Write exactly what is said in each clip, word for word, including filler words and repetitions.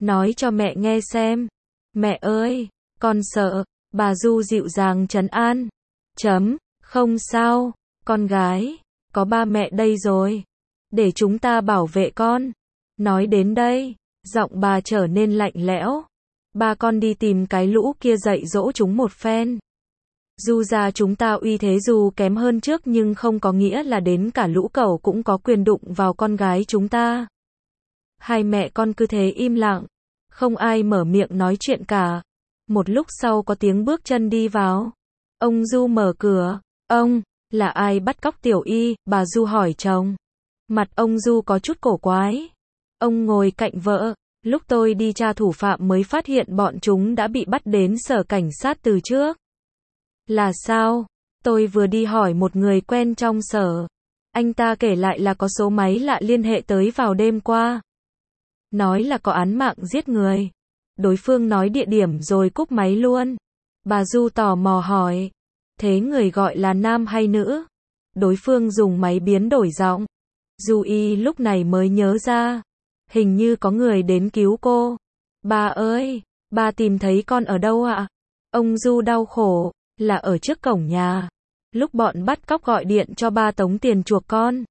Nói cho mẹ nghe xem. Mẹ ơi, con sợ. Bà Du dịu dàng trấn an. Chấm, không sao, con gái, có ba mẹ đây rồi. Để chúng ta bảo vệ con. Nói đến đây, giọng bà trở nên lạnh lẽo. Ba con đi tìm cái lũ kia dạy dỗ chúng một phen. Du gia chúng ta uy thế dù kém hơn trước nhưng không có nghĩa là đến cả lũ cẩu cũng có quyền đụng vào con gái chúng ta. Hai mẹ con cứ thế im lặng, không ai mở miệng nói chuyện cả. Một lúc sau có tiếng bước chân đi vào. Ông Du mở cửa. Ông, là ai bắt cóc Tiểu Y? Bà Du hỏi chồng. Mặt ông Du có chút cổ quái. Ông ngồi cạnh vợ. Lúc tôi đi tra thủ phạm mới phát hiện bọn chúng đã bị bắt đến sở cảnh sát từ trước. Là sao? Tôi vừa đi hỏi một người quen trong sở. Anh ta kể lại là có số máy lạ liên hệ tới vào đêm qua. Nói là có án mạng giết người. Đối phương nói địa điểm rồi cúp máy luôn. Bà Du tò mò hỏi. Thế người gọi là nam hay nữ? Đối phương dùng máy biến đổi giọng. Du Y lúc này mới nhớ ra. Hình như có người đến cứu cô. Bà ơi, bà tìm thấy con ở đâu ạ? Ông Du đau khổ. Là ở trước cổng nhà. Lúc bọn bắt cóc gọi điện cho ba tống tiền chuộc con.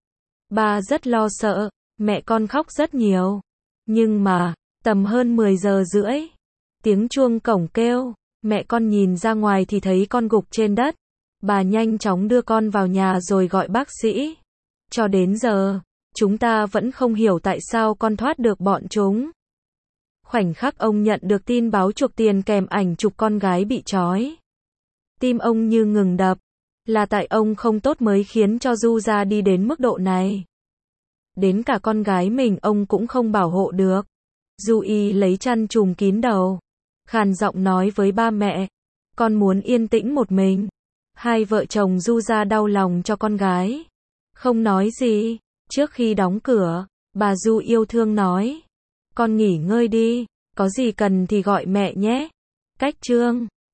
Ba rất lo sợ. Mẹ con khóc rất nhiều. Nhưng mà, tầm hơn mười giờ rưỡi. Tiếng chuông cổng kêu. Mẹ con nhìn ra ngoài thì thấy con gục trên đất. Bà nhanh chóng đưa con vào nhà rồi gọi bác sĩ. Cho đến giờ, chúng ta vẫn không hiểu tại sao con thoát được bọn chúng. Khoảnh khắc ông nhận được tin báo chuộc tiền kèm ảnh chụp con gái bị trói. Tim ông như ngừng đập. Là tại ông không tốt mới khiến cho Du gia đi đến mức độ này. Đến cả con gái mình ông cũng không bảo hộ được. Du Y lấy chăn trùm kín đầu. Khàn giọng nói với ba mẹ. Con muốn yên tĩnh một mình. Hai vợ chồng Du gia đau lòng cho con gái. Không nói gì. Trước khi đóng cửa, bà Du yêu thương nói. Con nghỉ ngơi đi. Có gì cần thì gọi mẹ nhé. Cách chương